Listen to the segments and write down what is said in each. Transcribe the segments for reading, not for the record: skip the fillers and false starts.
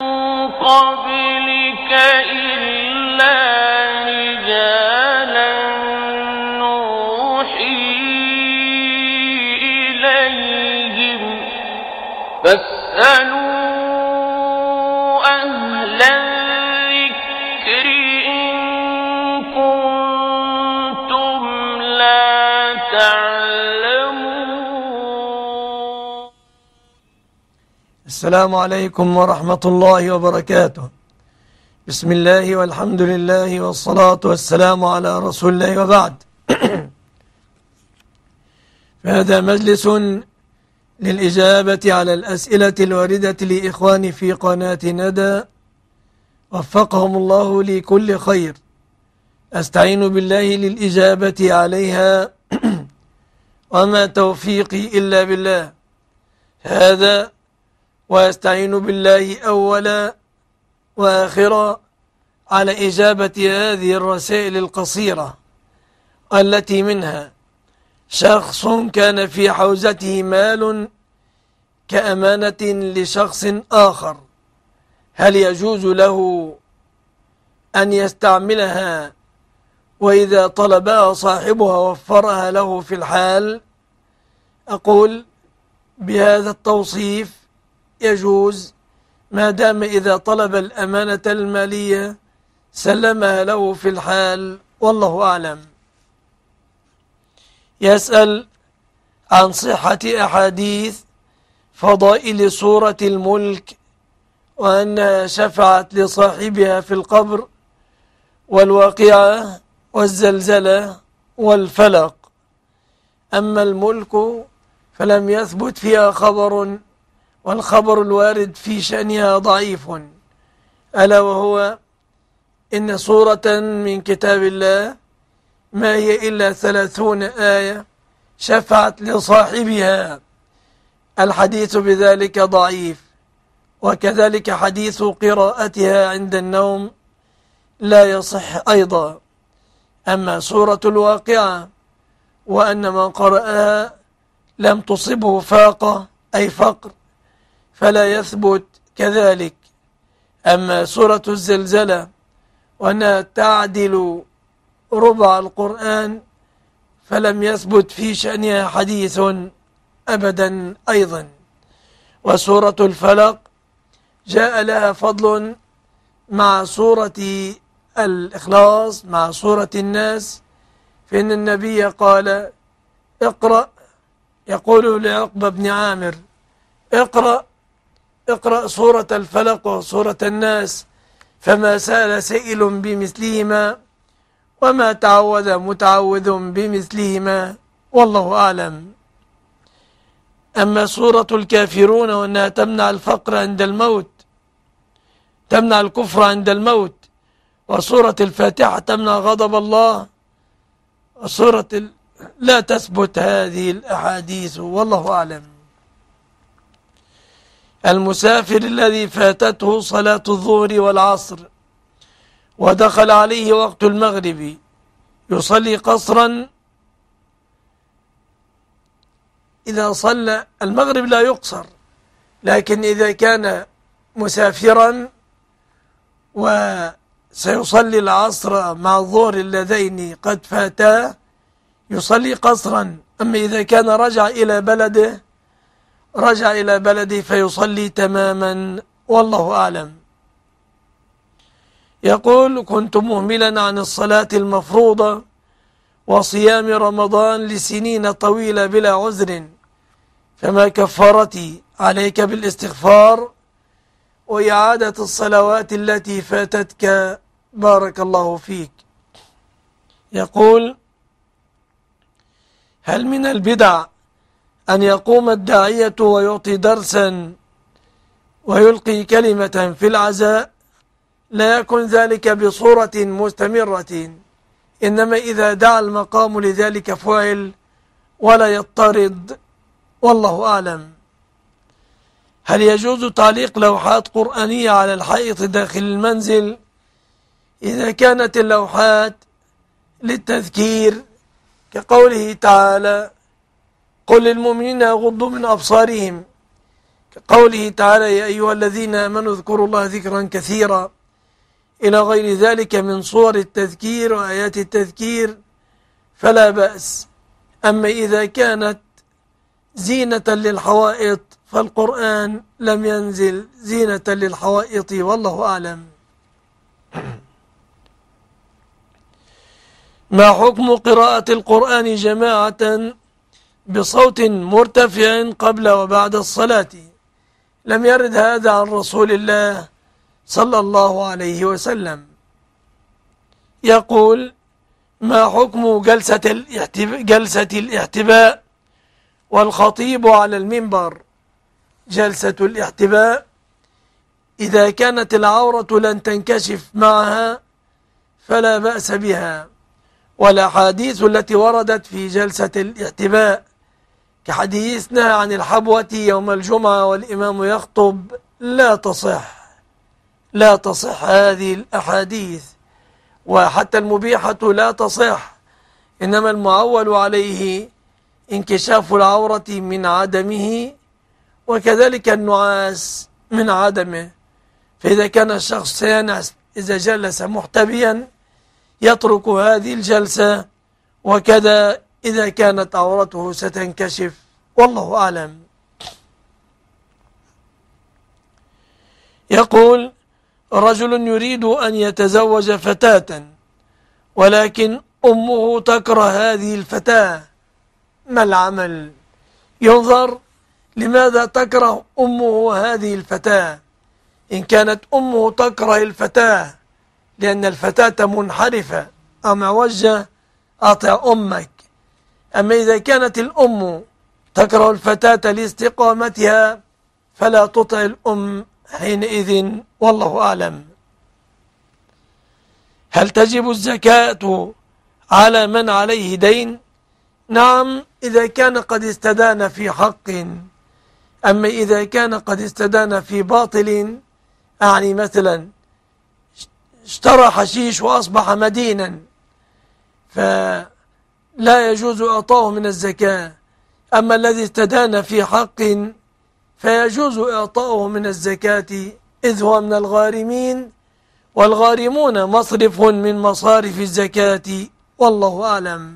قبلك إلا رجالا نوحي إليهم فاسألوا أهل الذكر إن كنتم لا تعلمون. السلام عليكم ورحمة الله وبركاته. بسم الله والحمد لله والصلاة والسلام على رسول الله وبعد. فهذا مجلس للإجابة على الأسئلة الواردة لإخواني في قناة ندى وفقهم الله لكل خير. أستعين بالله للإجابة عليها وما توفيقي إلا بالله. هذا وأستعين بالله أولا وآخرا على إجابة هذه الرسائل القصيرة التي منها: شخص كان في حوزته مال كأمانة لشخص آخر، هل يجوز له أن يستعملها وإذا طلبها صاحبها وفرها له في الحال؟ أقول بهذا التوصيف يجوز ما دام إذا طلب الأمانة المالية سلمها له في الحال، والله أعلم. يسأل عن صحة أحاديث فضائل سورة الملك وأنها شفعت لصاحبها في القبر والواقعة والزلزلة والفلق. أما الملك فلم يثبت فيها خبر، والخبر الوارد في شأنها ضعيف، ألا وهو إن سورة من كتاب الله ما هي إلا 30 آية شفعت لصاحبها. الحديث بذلك ضعيف، وكذلك حديث قراءتها عند النوم لا يصح أيضا. أما سورة الواقعة وأن من قرأها لم تصبه فاقة أي فقر فلا يثبت كذلك. أما سورة الزلزلة وأنها تعدل ربع القرآن فلم يثبت في شأنها حديث أبدا أيضا. وسورة الفلق جاء لها فضل مع سورة الإخلاص مع سورة الناس، فإن النبي قال: اقرأ، يقول لعقبة بن عامر: اقرأ سورة الفلق وسورة الناس، فما سأل سائل بمثلهما وما تعوذ متعوذ بمثلهما، والله أعلم. أما سورة الكافرون وأنها تمنع الفقر عند الموت، تمنع الكفر عند الموت، وسورة الفاتحة تمنع غضب الله، وسورة لا تثبت هذه الأحاديث، والله أعلم. المسافر الذي فاتته صلاة الظهر والعصر ودخل عليه وقت المغرب يصلي قصرا؟ إذا صلى المغرب لا يقصر، لكن إذا كان مسافرا وسيصلي العصر مع الظهر اللذين قد فاتا يصلي قصرا. أما إذا كان رجع إلى بلده فيصلي تماما، والله أعلم. يقول: كنت مهملا عن الصلاة المفروضة وصيام رمضان لسنين طويلة بلا عذر، فما كفارتي؟ عليك بالاستغفار وإعادة الصلوات التي فاتتك، بارك الله فيك. يقول: هل من البدع أن يقوم الداعية ويعطي درسا ويلقي كلمة في العزاء؟ لا يكن ذلك بصورة مستمرة، إنما إذا دعا المقام لذلك فعل ولا يضطرد، والله أعلم. هل يجوز تعليق لوحات قرآنية على الحائط داخل المنزل إذا كانت اللوحات للتذكير كقوله تعالى: قل للمؤمنين يغضوا من أبصارهم، كقوله تعالى يا أيها الذين آمنوا اذكروا الله ذكرا كثيرا إلى غير ذلك من صور التذكير وآيات التذكير فلا بأس. أما إذا كانت زينة للحوائط فالقرآن لم ينزل زينة للحوائط والله أعلم. ما حكم قراءة القرآن جماعة بصوت مرتفع قبل وبعد الصلاة؟ لم يرد هذا عن رسول الله صلى الله عليه وسلم. يقول ما حكم جلسة الاحتباء والخطيب على المنبر؟ جلسة الاحتباء إذا كانت العورة لن تنكشف معها فلا بأس بها، والأحاديث التي وردت في جلسة الاحتباء كحديث نهى عن الحبوة يوم الجمعة والإمام يخطب لا تصح هذه الأحاديث، وحتى المبيحة لا تصح، إنما المعول عليه انكشاف العورة من عدمه وكذلك النعاس من عدمه. فإذا كان الشخص سينعس إذا جلس محتبيا يترك هذه الجلسة، وكذا إذا كانت عورته ستنكشف والله أعلم. يقول رجل يريد أن يتزوج فتاة ولكن أمه تكره هذه الفتاة، ما العمل؟ ينظر لماذا تكره أمه هذه الفتاة. إن كانت أمه تكره الفتاة لأن الفتاة منحرفة أو معوجة أطع أمك. أما إذا كانت الأم تكره الفتاة لاستقامتها فلا تطع الأم حينئذ والله أعلم. هل تجب الزكاة على من عليه دين؟ نعم إذا كان قد استدان في حق. أما إذا كان قد استدان في باطل، أعني مثلا اشترى حشيش وأصبح مدينا فلا يجوز إعطاؤه من الزكاة. أما الذي استدان في حق فيجوز إعطاؤه من الزكاة إذ هو من الغارمين، والغارمون مصرف من مصارف الزكاة والله أعلم.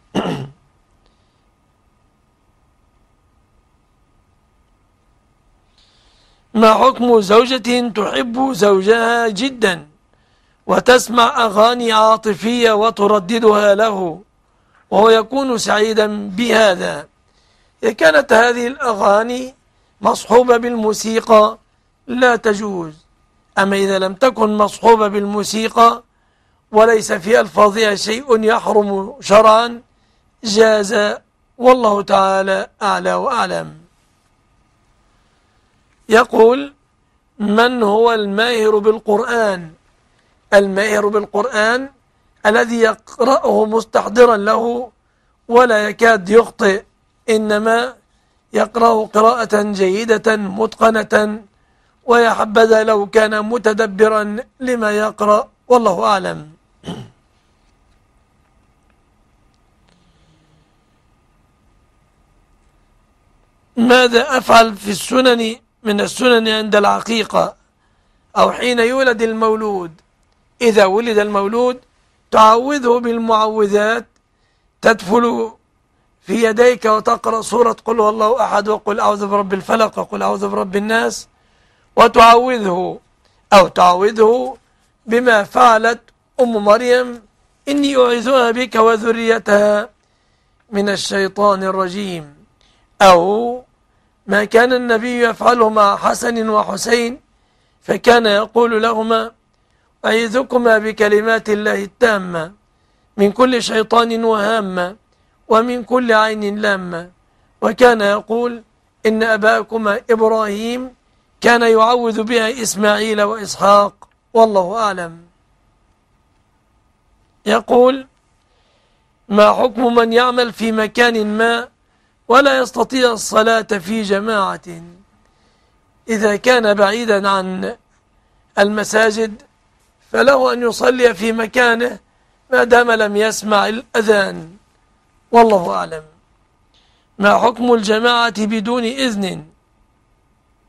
ما حكم زوجة تحب زوجها جدا وتسمع أغاني عاطفية وترددها له وهو يكون سعيدا بهذا؟ إذا كانت هذه الأغاني مصحوبة بالموسيقى لا تجوز. أما إذا لم تكن مصحوبة بالموسيقى وليس في ألفاظها شيء يحرم شرعا جاز والله تعالى أعلى وأعلم. يقول من هو الماهر بالقرآن؟ الماهر بالقرآن الذي يقرأه مستحضرا له ولا يكاد يخطئ، إنما يقرأ قراءة جيدة متقنة، ويا حبذا لو كان متدبرا لما يقرأ والله أعلم. ماذا أفعل في السنن من السنن عند العقيقة أو حين يولد المولود؟ إذا ولد المولود تعوذه بالمعوذات، تدفل في يديك وتقرأ سورة قل هو الله أحد وقل أعوذ برب الفلق وقل أعوذ برب الناس، وتعوذه أو تعوذه بما فعلت أم مريم إني أعيذها بك وذريتها من الشيطان الرجيم، أو ما كان النبي يفعله مع حسن وحسين فكان يقول لهما أعيذكما بكلمات الله التامة من كل شيطان وهامة ومن كل عين لامة، وكان يقول إن أباكما إبراهيم كان يعوذ بها إسماعيل وإسحاق والله أعلم. يقول ما حكم من يعمل في مكان ما ولا يستطيع الصلاة في جماعة؟ إذا كان بعيدا عن المساجد فله أن يصلي في مكانه ما دام لم يسمع الأذان والله أعلم. ما حكم الجماعة بدون إذن؟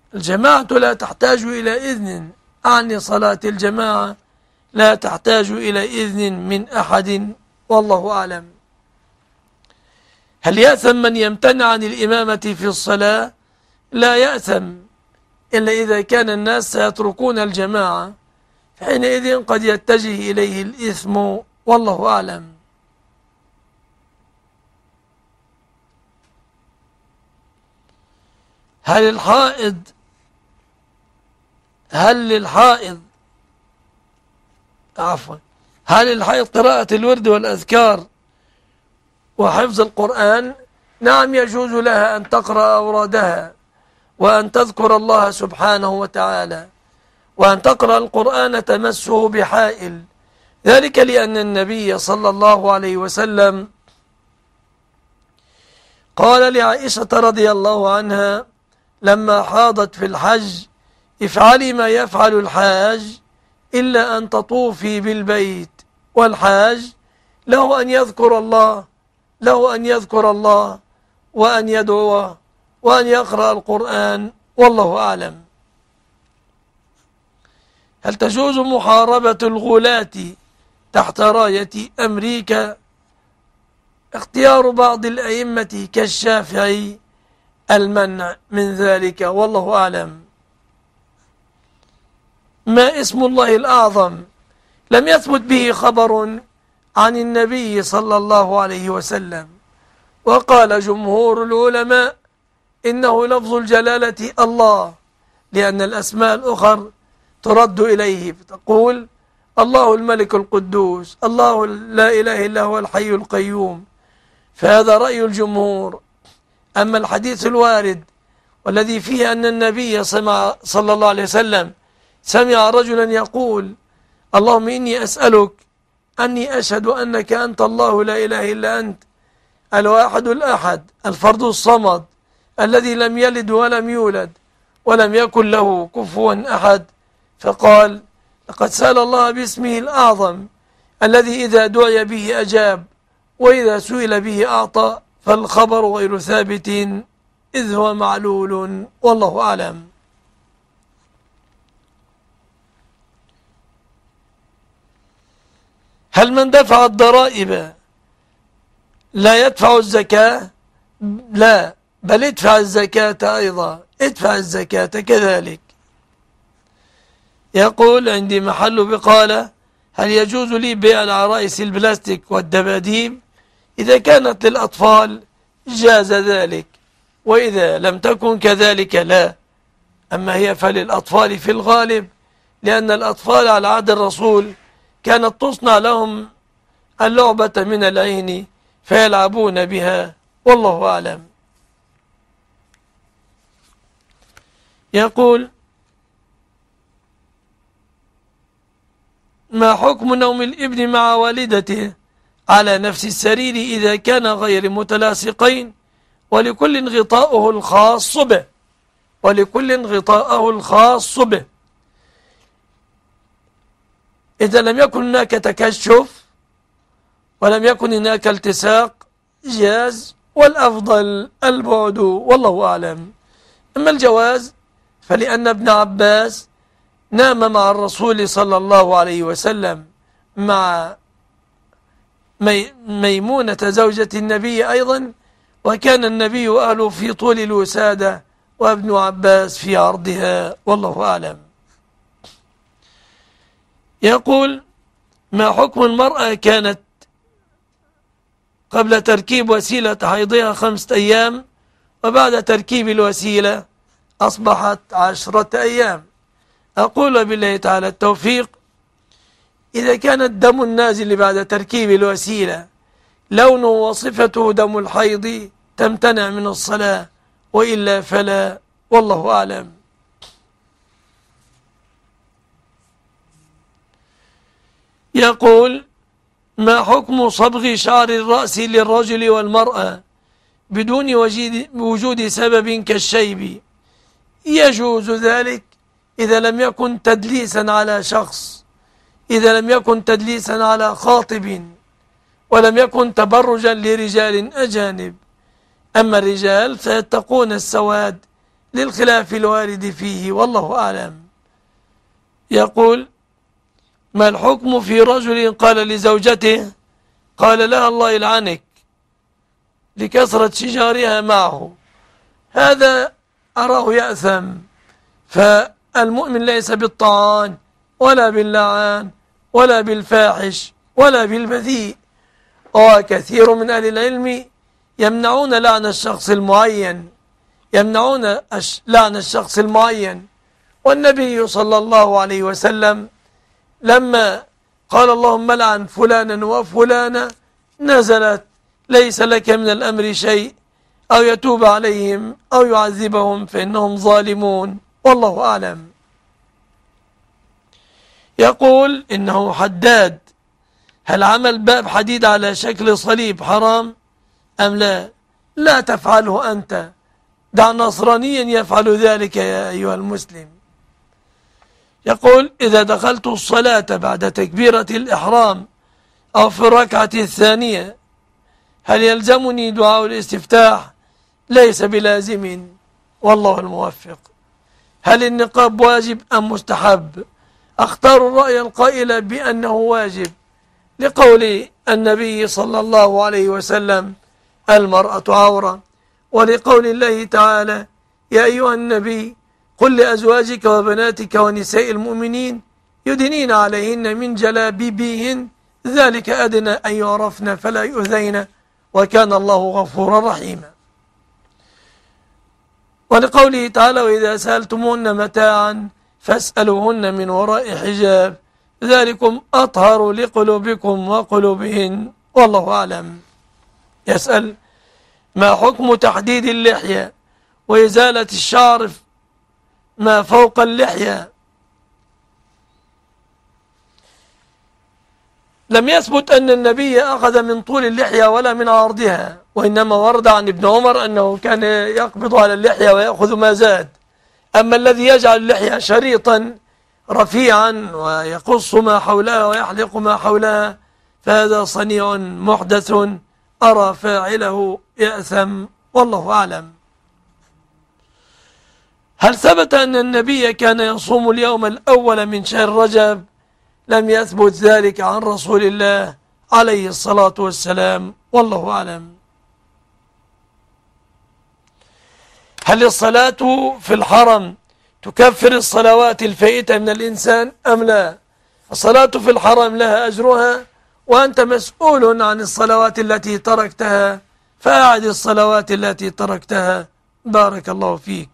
الجماعة لا تحتاج إلى إذن، أعني صلاة الجماعة لا تحتاج إلى إذن من أحد، والله أعلم. هل يأثم من يمتنع عن الإمامة في الصلاة؟ لا يأثم، إلا إذا كان الناس سيتركون الجماعة، حينئذ قد يتجه إليه الإثم، والله أعلم. هل الحائض قراءة الورد والأذكار وحفظ القرآن؟ نعم، يجوز لها أن تقرأ أورادها وأن تذكر الله سبحانه وتعالى وأن تقرأ القرآن تمسه بحائل، ذلك لأن النبي صلى الله عليه وسلم قال لعائشة رضي الله عنها لما حاضت في الحج: افعلي ما يفعل الحاج إلا أن تطوفي بالبيت، والحاج له أن يذكر الله وأن يدعو وأن يقرأ القرآن، والله أعلم. هل تجوز محاربة الغلاة تحت راية أمريكا؟ اختيار بعض الأئمة كالشافعي المنع من ذلك، والله أعلم. ما اسم الله الأعظم؟ لم يثبت به خبر عن النبي صلى الله عليه وسلم، وقال جمهور العلماء إنه لفظ الجلالة الله، لأن الأسماء الأخر ترد إليه فتقول الله الملك القدوس، الله لا إله إلا هو الحي القيوم، فهذا رأي الجمهور. أما الحديث الوارد والذي فيه أن النبي صلى الله عليه وسلم سمع رجلا يقول: اللهم إني أسألك أني أشهد أنك أنت الله لا إله إلا أنت الواحد الأحد الفرد الصمد الذي لم يلد ولم يولد ولم يكن له كفوا أحد، فقال: لقد سأل الله باسمه الأعظم الذي إذا دعي به أجاب وإذا سئل به أعطى، فالخبر غير ثابت إذ هو معلول، والله أعلم. هل من دفع الضرائب لا يدفع الزكاة؟ لا، بل ادفع الزكاة أيضا، ادفع الزكاة كذلك. يقول: عندي محل بقالة، هل يجوز لي بيع العرائس البلاستيك والدباديب؟ إذا كانت للأطفال جاز ذلك، وإذا لم تكن كذلك لا. أما هي فللأطفال في الغالب، لأن الأطفال على عهد الرسول كانت تصنع لهم اللعبة من العين فيلعبون بها، والله أعلم. يقول: ما حكم نوم الابن مع والدته على نفس السرير إذا كان غير متلاصقين ولكل غطاؤه الخاص به إذا لم يكن هناك تكشف ولم يكن هناك التصاق جاز، والأفضل البعد، والله أعلم. أما الجواز فلأن ابن عباس نام مع الرسول صلى الله عليه وسلم مع ميمونة زوجة النبي أيضا، وكان النبي أهله في طول الوسادة وابن عباس في عرضها، والله أعلم. يقول: ما حكم المرأة كانت قبل تركيب وسيلة حيضها 5 أيام وبعد تركيب الوسيلة أصبحت 10 أيام؟ أقول بالله تعالى التوفيق. إذا كان الدم النازل بعد تركيب الوسيلة لونه وصفته دم الحيض تمتنع من الصلاة، وإلا فلا، والله أعلم. يقول: ما حكم صبغ شعر الرأس للرجل والمرأة بدون وجود سبب كالشيب؟ يجوز ذلك إذا لم يكن تدليسا على شخص، إذا لم يكن تدليسا على خاطب، ولم يكن تبرجا لرجال أجانب. أما الرجال فيتقون السواد للخلاف الوارد فيه والله أعلم. يقول: ما الحكم في رجل قال لزوجته قال لها الله يلعنك لكثرة شجارها معه؟ هذا أراه يأثم، فالمؤمن ليس بالطعان ولا باللعان ولا بالفاحش ولا بالبذيء. وكثير من أهل العلم يمنعون لعن الشخص المعين، والنبي صلى الله عليه وسلم لما قال اللهم لعن فلانا وفلانا نزلت: ليس لك من الأمر شيء، أو يتوب عليهم أو يعذبهم فإنهم ظالمون والله أعلم. يقول إنه حداد: هل عمل باب حديد على شكل صليب حرام أم لا؟ لا تفعله أنت، دع نصرانيا يفعل ذلك يا أيها المسلم. يقول: إذا دخلت الصلاة بعد تكبيرة الإحرام أو في الركعة الثانية هل يلزمني دعاء الاستفتاح؟ ليس بلازم والله الموفق. هل النقاب واجب أم مستحب؟ أختار الرأي القائل بأنه واجب لقول النبي صلى الله عليه وسلم: المرأة عورة، ولقول الله تعالى: يا أيها النبي قل لأزواجك وبناتك ونساء المؤمنين يدنين عليهن من جلابيبهن ذلك أدنى أن يعرفن فلا يؤذين وكان الله غفورا رحيما. ولقوله تعالى: وإذا سألتموهن متاعا فاسألوهن من وراء حجاب ذلكم أطهر لقلوبكم وقلوبهن والله أعلم. يسأل: ما حكم تحديد اللحية وإزالة الشعر ما فوق اللحية؟ لم يثبت أن النبي أخذ من طول اللحية ولا من عرضها، وإنما ورد عن ابن عمر أنه كان يقبض على اللحية ويأخذ ما زاد. أما الذي يجعل اللحية شريطا رفيعا ويقص ما حولها ويحلق ما حولها فهذا صنيع محدث أرى فاعله يأثم والله أعلم. هل ثبت أن النبي كان يصوم اليوم الأول من شهر رجب؟ لم يثبت ذلك عن رسول الله عليه الصلاة والسلام والله أعلم. هل الصلاة في الحرم تكفر الصلوات الفائتة من الإنسان أم لا؟ الصلاة في الحرم لها أجرها، وأنت مسؤول عن الصلوات التي تركتها، فأعد الصلوات التي تركتها بارك الله فيك.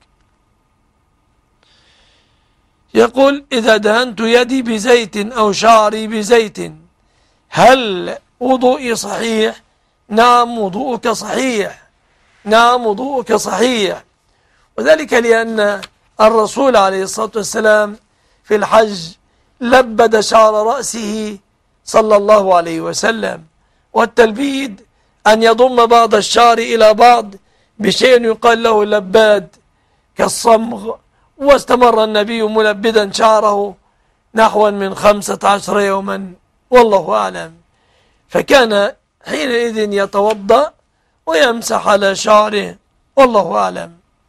يقول: إذا دهنت يدي بزيت أو شعري بزيت هل وضوئي صحيح؟ نعم وضوءك صحيح، نعم وضوءك صحيح، وذلك لأن الرسول عليه الصلاة والسلام في الحج لبد شعر رأسه صلى الله عليه وسلم، والتلبيد أن يضم بعض الشعر إلى بعض بشيء يقال له لباد كالصمغ، واستمر النبي ملبدا شعره نحو من 15 يوما والله أعلم. فكان حينئذ يتوضأ ويمسح على شعره والله أعلم.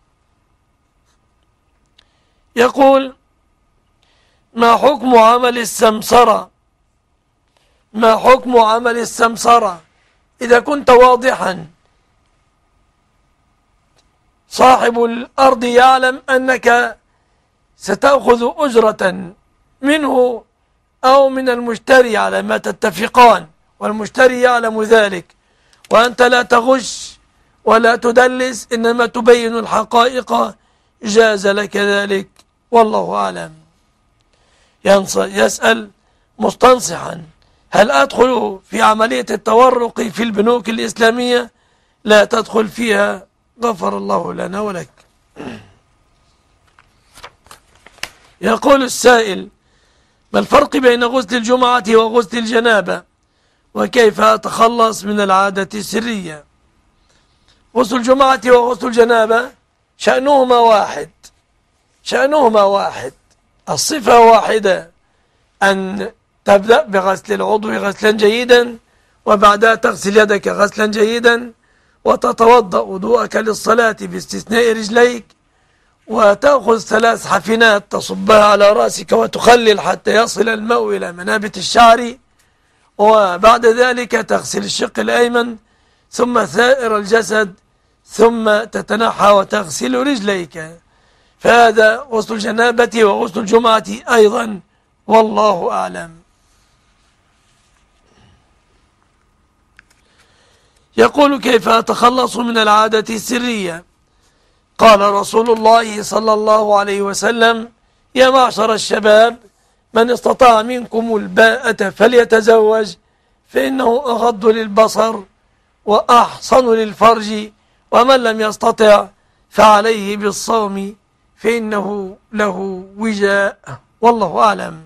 يقول: ما حكم عمل السمسرة؟ ما حكم عمل السمسرة؟ إذا كنت واضحا صاحب الأرض يعلم أنك ستأخذ أجرة منه أو من المشتري على ما تتفقان، والمشتري يعلم ذلك، وأنت لا تغش ولا تدلس إنما تبين الحقائق، جاز لك ذلك والله أعلم. يسأل مستنصحا: هل أدخل في عملية التورق في البنوك الإسلامية؟ لا تدخل فيها غفر الله لنا ولك. يقول السائل: ما الفرق بين غسل الجمعة وغسل الجنابة؟ وكيف أتخلص من العادة السرية؟ غسل الجمعة وغسل الجنابة شأنهما واحد، شأنهما واحد، الصفة واحدة، أن تبدأ بغسل العضو غسلا جيدا وبعدها تغسل يدك غسلا جيدا وتتوضأ وضوءك للصلاة باستثناء رجليك، وتأخذ 3 حفنات تصبها على رأسك وتخلل حتى يصل الماء إلى منابت الشعر، وبعد ذلك تغسل الشق الأيمن ثم سائر الجسد، ثم تتنحى وتغسل رجليك. فهذا غسل الجنابة وغسل الجمعة أيضا، والله أعلم. يقول: كيف أتخلص من العادة السرية؟ قال رسول الله صلى الله عليه وسلم: يا معشر الشباب، من استطاع منكم الباءة فليتزوج، فإنه أغض للبصر وأحصن للفرج، ومن لم يستطع فعليه بالصوم فإنه له وجاء، والله أعلم.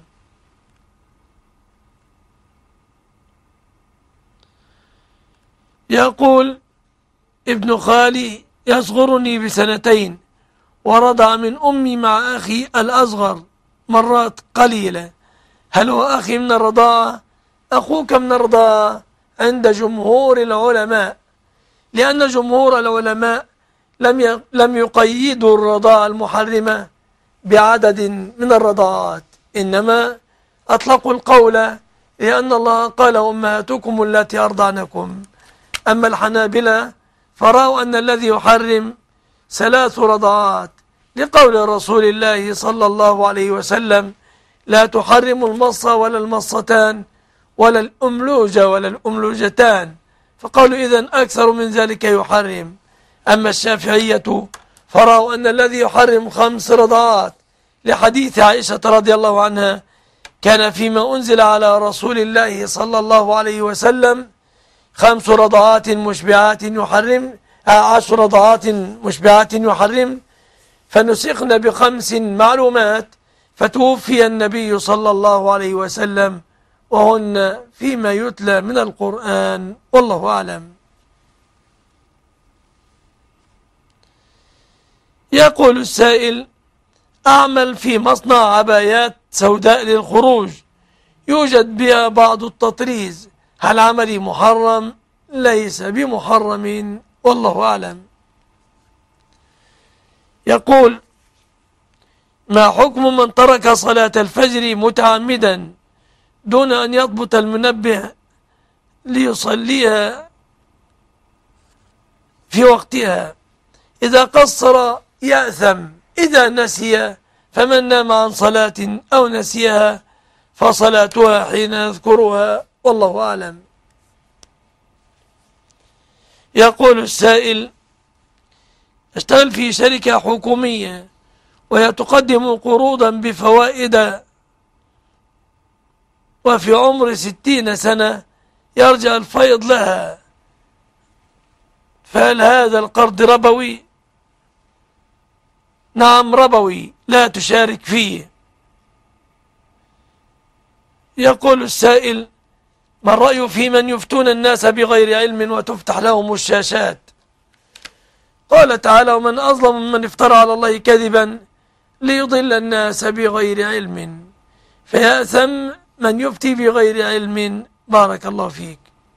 يقول: ابن خالي يصغرني ب2 ورضع من أمي مع أخي الأصغر مرات قليلة، هل هو أخي من الرضاعة؟ أخوك من الرضاعة عند جمهور العلماء، لأن جمهور العلماء لم يقيدوا الرضاعة المحرمة بعدد من الرضاعات، إنما أطلقوا القول لأن الله قال: أمهاتكم التي أرضعنكم. أما الحنابلة فرأوا أن الذي يحرم 3 رضاعات، لقول رسول الله صلى الله عليه وسلم: لا تحرم المصة ولا المصتان ولا الأملوجة ولا الأملوجتان، فقالوا إذن أكثر من ذلك يحرم. أما الشافعية فرأوا أن الذي يحرم 5 رضاعات، لحديث عائشة رضي الله عنها: كان فيما أنزل على رسول الله صلى الله عليه وسلم 5 رضاعات مشبعات يحرم، 10 رضاعات مشبعات يحرم، فنسخن ب5 معلومات، فتوفي النبي صلى الله عليه وسلم وهن فيما يتلى من القرآن، والله أعلم. يقول السائل: أعمل في مصنع عبايات سوداء للخروج، يوجد بها بعض التطريز، هل عملي محرم؟ ليس بمحرم، والله أعلم. يقول: ما حكم من ترك صلاة الفجر متعمدا دون أن يضبط المنبه ليصليها في وقتها؟ إذا قصر يأثم، إذا نسي فمن نام عن صلاة أو نسيها فصلاتها حين يذكرها، والله أعلم. يقول السائل: اشتغل في شركة حكومية وهي تقدم قروضا بفوائد، وفي عمر 60 سنة يرجع الفيض لها، فهل هذا القرض ربوي؟ نعم ربوي، لا تشارك فيه. يقول السائل: ما الرأي في من يفتون الناس بغير علم وتفتح لهم الشاشات؟ قال تعالى: ومن أظلم ممن افترى على الله كذبا ليضل الناس بغير علم، فيأثم من يفتي بغير علم. بارك الله فيك.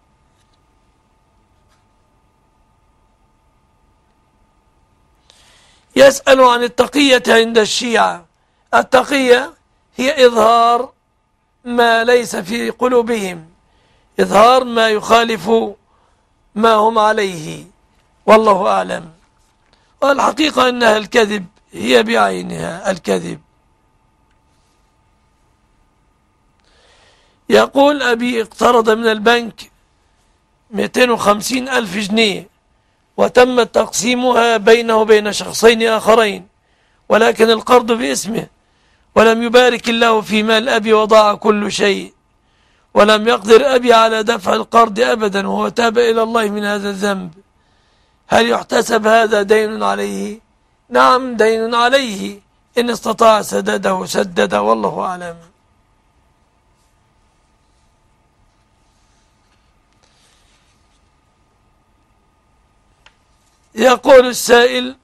يسأل عن التقية عند الشيعة. التقية هي إظهار ما ليس في قلوبهم، إظهار ما يخالف ما هم عليه، والله أعلم. والحقيقة أنها الكذب، هي بعينها الكذب. يقول: أبي اقترض من البنك 250,000 جنيه، وتم تقسيمها بينه وبين شخصين آخرين، ولكن القرض باسمه، ولم يبارك الله في مال أبي وضاع كل شيء، ولم يقدر أبي على دفع القرض أبدا، وهو تاب إلى الله من هذا الذنب، هل يحتسب هذا دين عليه؟ نعم دين عليه، إن استطاع سدده سدد، والله أعلم. يقول السائل: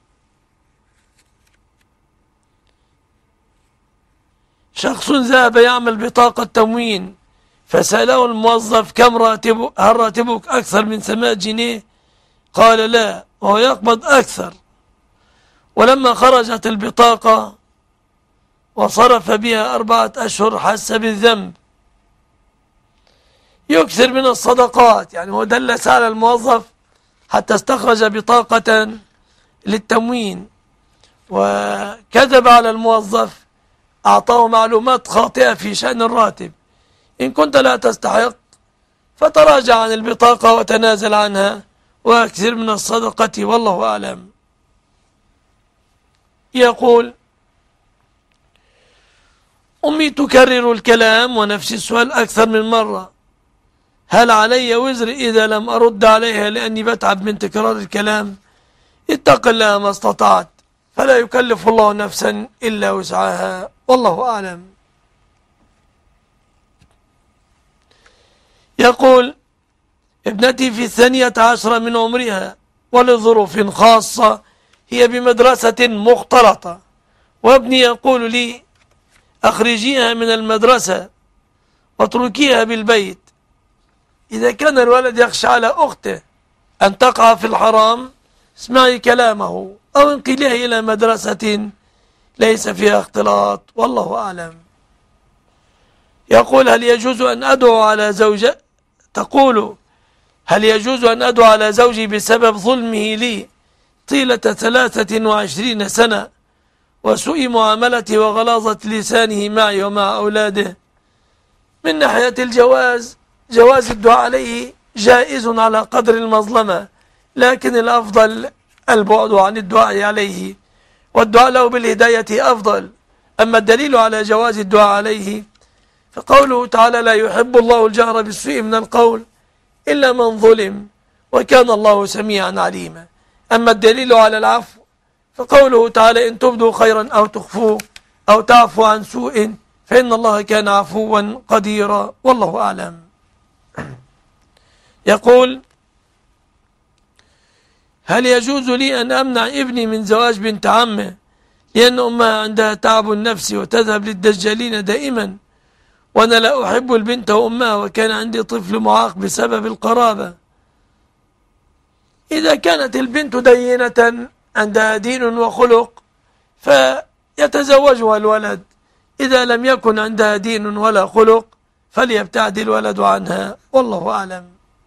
شخص ذهب يعمل بطاقة تموين، فسأله الموظف: كم راتبك؟ هل راتبك أكثر من 8 جنيه؟ قال لا، وهو يقبض أكثر، ولما خرجت البطاقة وصرف بها 4 أشهر حس بالذنب. يكثر من الصدقات، يعني هو دلس على الموظف حتى استخرج بطاقة للتموين وكذب على الموظف، أعطاه معلومات خاطئة في شأن الراتب. إن كنت لا تستحق فتراجع عن البطاقة وتنازل عنها وأكثر من الصدقة، والله أعلم. يقول: أمي تكرر الكلام ونفس السؤال أكثر من مرة، هل علي وزر إذا لم أرد عليها لأني بتعب من تكرار الكلام؟ اتق الله ما استطعت، فلا يكلف الله نفسا إلا وسعها، والله أعلم. يقول: ابنتي في 12 من عمرها ولظروف خاصة هي بمدرسة مختلطة، وابني يقول لي: أخرجيها من المدرسة واتركيها بالبيت. إذا كان الولد يخشى على أخته أن تقع في الحرام اسمعي كلامه أو انقليه إلى مدرسة ليس فيها اختلاط، والله أعلم. يقول: هل يجوز أن أدعو على زوجة؟ تقول: هل يجوز أن أدعو على زوجي بسبب ظلمه لي طيلة 23 سنة وسوء معاملته وغلاظة لسانه معي ومع أولاده؟ من ناحية الجواز، جواز الدعاء عليه جائز على قدر المظلمة، لكن الأفضل البعد عن الدعاء عليه، والدعاء له بالهداية أفضل. أما الدليل على جواز الدعاء عليه فقوله تعالى: لا يحب الله الجهر بالسوء من القول إلا من ظلم وكان الله سميعا عليما. أما الدليل على العفو فقوله تعالى: إن تبدوا خيرا أو تخفوه أو تعفو عن سوء فإن الله كان عفوا قديرا، والله أعلم. يقول: هل يجوز لي أن أمنع ابني من زواج بنت عمه لأن أمها عندها تعب نفسي وتذهب للدجالين دائما، وأنا لا أحب البنت وأمها وكان عندي طفل معاق بسبب القرابة؟ إذا كانت البنت دينة عندها دين وخلق فيتزوجها الولد، إذا لم يكن عندها دين ولا خلق فليبتعد الولد عنها، والله أعلم.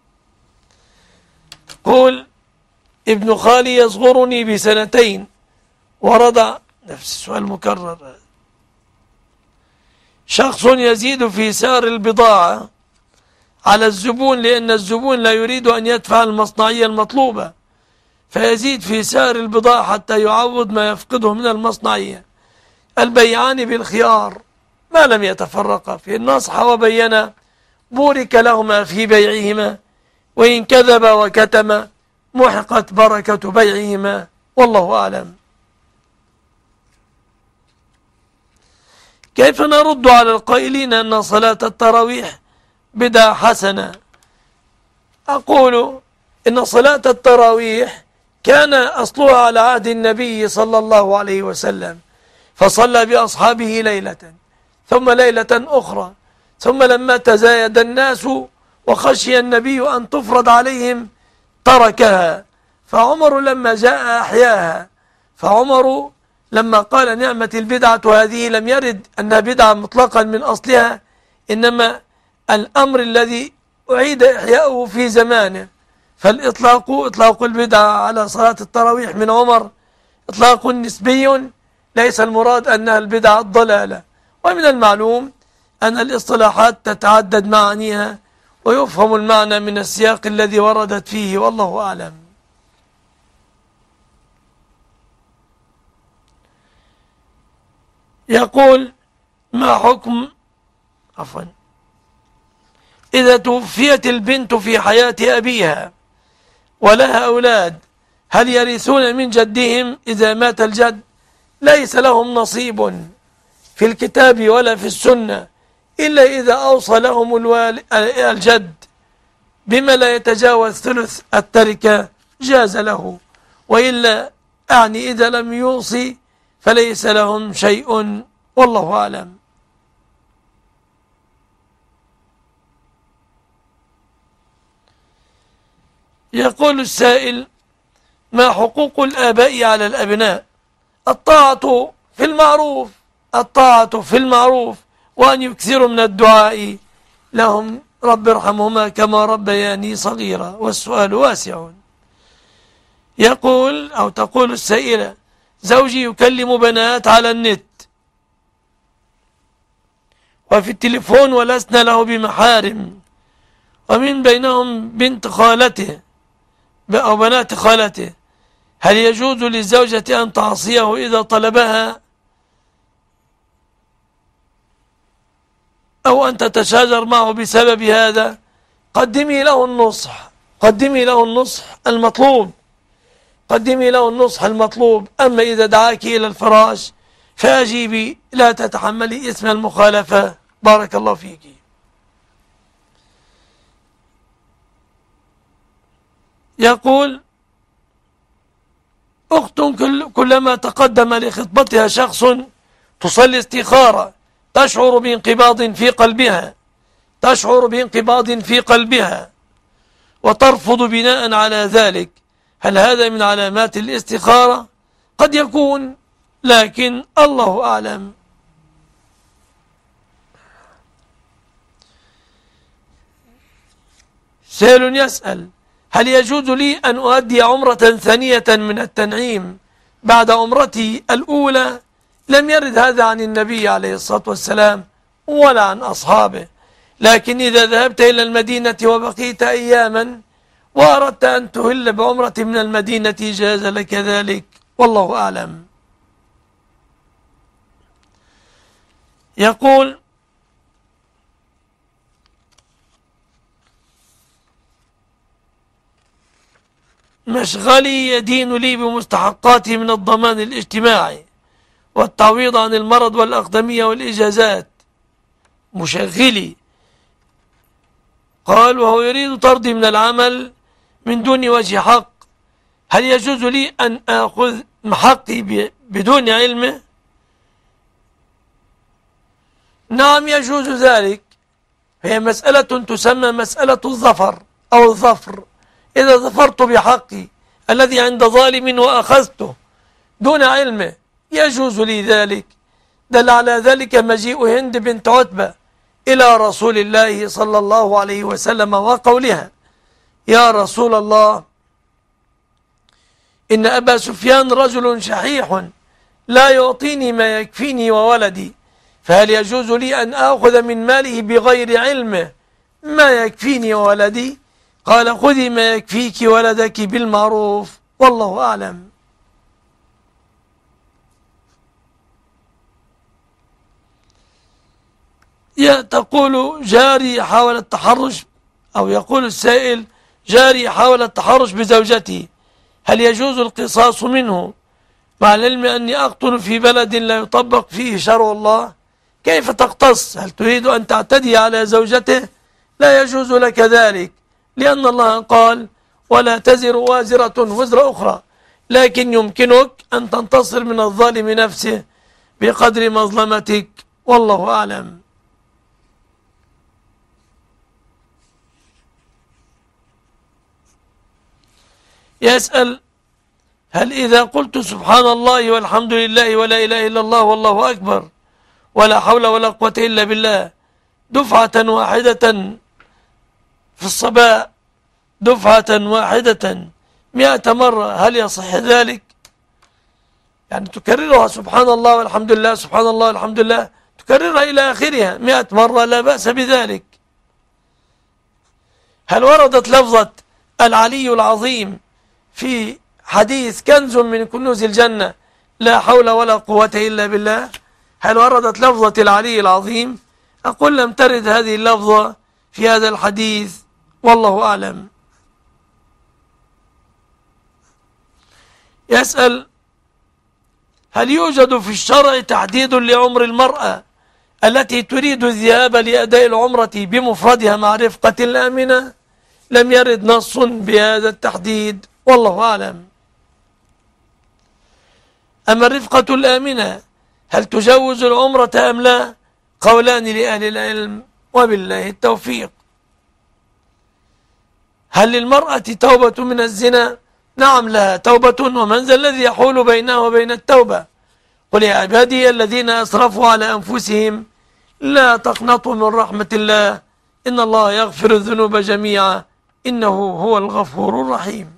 قول: ابن خالي يصغرني ب2 ورضع. نفس السؤال مكرر. شخص يزيد في سعر البضاعة على الزبون لأن الزبون لا يريد أن يدفع المصنعية المطلوبة، فيزيد في سعر البضاعة حتى يعوض ما يفقده من المصنعية. البيعان بالخيار ما لم يتفرقا، في النصح وبينا بورك لهما في بيعهما، وإن كذب وكتم محقت بركة بيعهما، والله أعلم. كيف نرد على القائلين أن صلاة التراويح بدعة حسنة؟ أقول إن صلاة التراويح كان أصلها على عهد النبي صلى الله عليه وسلم، فصلى بأصحابه ليلة ثم ليلة أخرى، ثم لما تزايد الناس وخشي النبي أن تفرض عليهم تركها، فعمر لما جاء أحياها. فعمر لما قال: نعمة البدعة هذه، لم يرد أنها بدعة مطلقا من أصلها، إنما الأمر الذي أعيد إحياؤه في زمانه. فالإطلاق إطلاق البدعة على صلاة التراويح من عمر إطلاق نسبي، ليس المراد أنها البدعة الضلالة. ومن المعلوم أن الاصطلاحات تتعدد معانيها ويفهم المعنى من السياق الذي وردت فيه، والله أعلم. يقول: ما حكم إذا توفيت البنت في حياة أبيها ولها أولاد، هل يرثون من جدهم إذا مات الجد؟ ليس لهم نصيب في الكتاب ولا في السنة إلا إذا أوصى لهم الجد بما لا يتجاوز ثلث التركة جاز له، وإلا أعني إذا لم يوصي فليس لهم شيء، والله أعلم. يقول السائل: ما حقوق الآباء على الأبناء الطاعة في المعروف، الطاعة في المعروف، وأن يكثروا من الدعاء لهم رب ارحمهما كما ربياني صغيرا. والسؤال واسع. يقول أو تقول السائلة: زوجي يكلم بنات على النت وفي التليفون ولسنا له بمحارم، ومن بينهم بنت خالته أو بنات خالته، هل يجوز للزوجة أن تعصيه إذا طلبها أو أن تتشاجر معه بسبب هذا؟ قدمي له النصح، قدمي له النصح المطلوب، قدمي له النصح المطلوب. أما إذا دعاك إلى الفراش فأجيبي، لا تتحملي إثم المخالفة. بارك الله فيك. يقول: أخت كلما تقدم لخطبتها شخص تصلي استخارة تشعر بانقباض في قلبها، تشعر بانقباض في قلبها وترفض بناء على ذلك، هل هذا من علامات الاستخارة؟ قد يكون، لكن الله أعلم. سائل يسأل: هل يجوز لي أن أؤدي عمرة ثانية من التنعيم بعد عمرتي الأولى؟ لم يرد هذا عن النبي عليه الصلاة والسلام ولا عن أصحابه، لكن إذا ذهبت إلى المدينة وبقيت أياما وأردت أن تهل بعمرة من المدينة جاز لك ذلك، والله أعلم. يقول: مشغلي يدين لي بمستحقاتي من الضمان الاجتماعي والتعويض عن المرض والأقدمية والإجازات. مشغلي قال وهو يريد طردي من العمل من دون وجه حق، هل يجوز لي أن أخذ حقي بدون علمه؟ نعم يجوز ذلك، هي مسألة تسمى مسألة الظفر أو الظفر. إذا ظفرت بحقي الذي عند ظالم وأخذته دون علمه يجوز لي ذلك. دل على ذلك مجيء هند بنت عتبة إلى رسول الله صلى الله عليه وسلم وقولها: يا رسول الله، إن أبا سفيان رجل شحيح لا يعطيني ما يكفيني وولدي، فهل يجوز لي أن آخذ من ماله بغير علمه ما يكفيني وولدي؟ قال: خذي ما يكفيك ولدك بالمعروف، والله أعلم. تقول جاري حاول التحرش، أو يقول السائل: جاري حاول التحرش بزوجتي، هل يجوز القصاص منه مع العلم أني أقتل في بلد لا يطبق فيه شرع الله؟ كيف تقتص؟ هل تريد أن تعتدي على زوجته؟ لا يجوز لك ذلك، لأن الله قال: ولا تزر وازرة وزر أخرى، لكن يمكنك أن تنتصر من الظالم نفسه بقدر مظلمتك، والله أعلم. يسأل: هل إذا قلت سبحان الله والحمد لله ولا إله إلا الله والله أكبر ولا حول ولا قوة إلا بالله دفعة واحدة في الصباح، دفعة واحدة 100 مرة، هل يصح ذلك؟ يعني تكررها سبحان الله والحمد لله سبحان الله والحمد لله، تكررها إلى آخرها 100 مرة، لا بأس بذلك. هل وردت لفظة العلي العظيم في حديث كنز من كنوز الجنة لا حول ولا قوة إلا بالله؟ هل وردت لفظة العلي العظيم؟ أقول لم ترد هذه اللفظة في هذا الحديث، والله أعلم. يسأل: هل يوجد في الشرع تحديد لعمر المرأة التي تريد الذهاب لأداء العمرة بمفردها مع رفقة آمنة؟ لم يرد نص بهذا التحديد، والله أعلم. أما الرفقة الآمنة هل تجوز العمرة أم لا؟ قولان لأهل العلم، وبالله التوفيق. هل للمرأة توبة من الزنا؟ نعم لها توبة، ومن ذا الذي يحول بينها وبين التوبة؟ قل يا عبادي الذين أسرفوا على أنفسهم لا تقنطوا من رحمة الله إن الله يغفر الذنوب جميعا إنه هو الغفور الرحيم.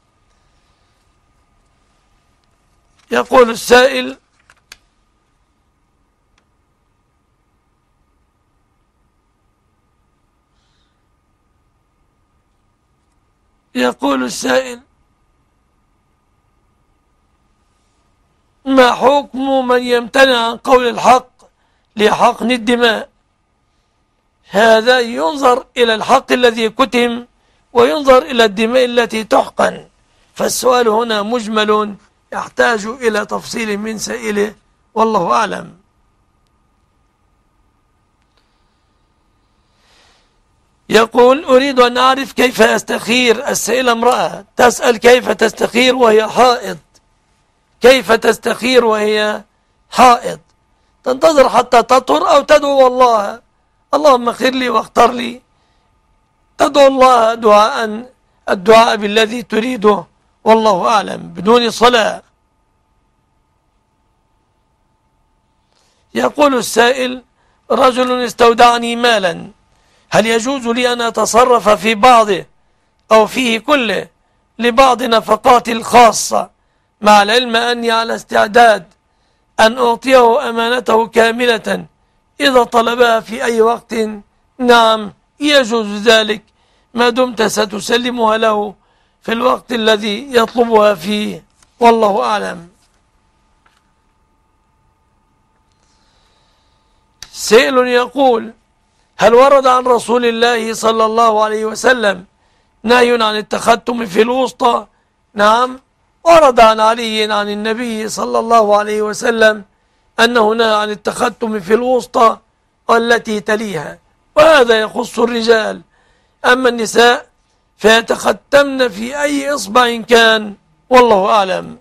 يقول السائل: ما حكم من يمتنع عن قول الحق لحقن الدماء؟ هذا ينظر إلى الحق الذي كتم وينظر إلى الدماء التي تحقن، فالسؤال هنا مجمل يحتاج إلى تفصيل من سائله والله أعلم. يقول: أريد أن أعرف كيف أستخير. السائلة امرأة تسأل كيف تستخير وهي حائض. كيف تستخير وهي حائض؟ تنتظر حتى تطهر أو تدعو الله: اللهم اغفر لي واختر لي. تدعو الله الدعاء بالذي تريده والله أعلم بدون صلاة. يقول السائل: رجل استودعني مالا، هل يجوز لي أن أتصرف في بعضه أو فيه كله لبعض نفقاتي الخاصة، مع العلم أني على استعداد أن أعطيه أمانته كاملة إذا طلبها في أي وقت؟ نعم، يجوز ذلك ما دمت ستسلمها له في الوقت الذي يطلبها فيه والله أعلم. سائل يقول: هل ورد عن رسول الله صلى الله عليه وسلم نهي عن التختم في الوسطى؟ نعم، ورد عن علي عن النبي صلى الله عليه وسلم أنه نهى عن التختم في الوسطى والتي تليها، وهذا يخص الرجال. أما النساء فيتختمن في أي إصبع كان والله أعلم.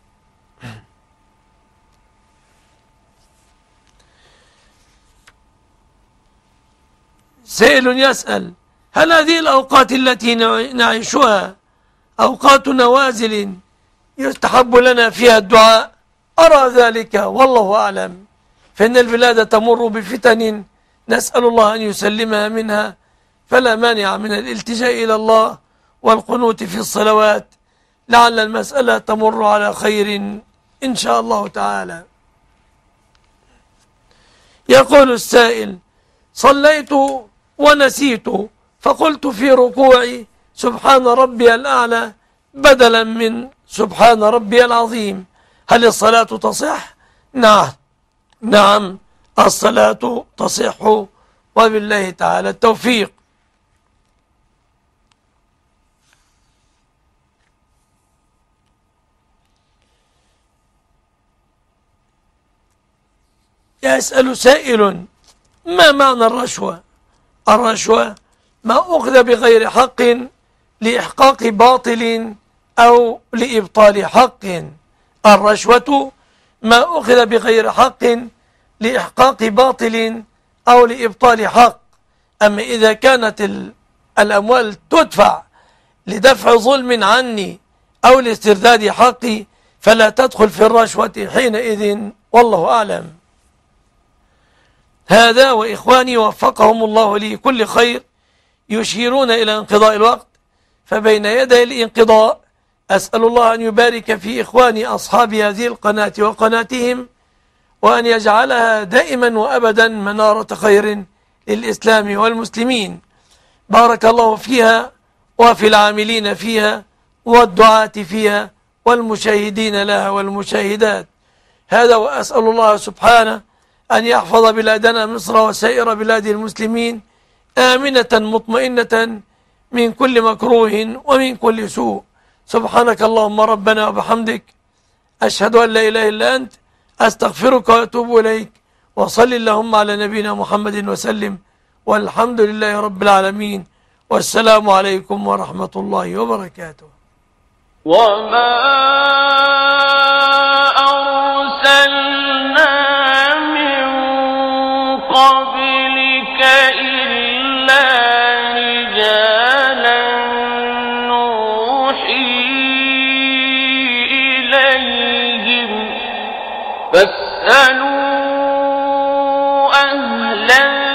سائل يسأل: هل هذه الأوقات التي نعيشها أوقات نوازل يستحب لنا فيها الدعاء؟ أرى ذلك والله أعلم، فإن البلاد تمر بفتن نسأل الله أن يسلمها منها، فلا مانع من الالتجاء إلى الله والقنوت في الصلوات، لعل المسألة تمر على خير إن شاء الله تعالى. يقول السائل: صليت ونسيت فقلت في ركوعي سبحان ربي الأعلى بدلا من سبحان ربي العظيم، هل الصلاة تصح؟ نعم الصلاة تصح وبالله تعالى التوفيق. يسأل سائل: ما معنى الرشوة؟ الرشوة ما أخذ بغير حق لإحقاق باطل أو لإبطال حق. الرشوة ما أخذ بغير حق لإحقاق باطل أو لإبطال حق. أما إذا كانت الأموال تدفع لدفع ظلم عني أو لاسترداد حقي فلا تدخل في الرشوة حينئذ والله أعلم. هذا وإخواني وفقهم الله لكل خير يشيرون إلى انقضاء الوقت، فبين يدي الانقضاء أسأل الله أن يبارك في إخواني أصحاب هذه القناة وقناتهم، وأن يجعلها دائما وأبدا منارة خير للإسلام والمسلمين. بارك الله فيها وفي العاملين فيها والدعاة فيها والمشاهدين لها والمشاهدات. هذا وأسأل الله سبحانه أن يحفظ بلادنا مصر وسائر بلاد المسلمين آمنة مطمئنة من كل مكروه ومن كل سوء. سبحانك اللهم ربنا وبحمدك، أشهد أن لا إله إلا أنت، أستغفرك وأتوب إليك، وصل اللهم على نبينا محمد وسلم، والحمد لله رب العالمين، والسلام عليكم ورحمة الله وبركاته. وما أرسلنا من قبلك إلا رجالا نوحي إليهم فاسألوا أهل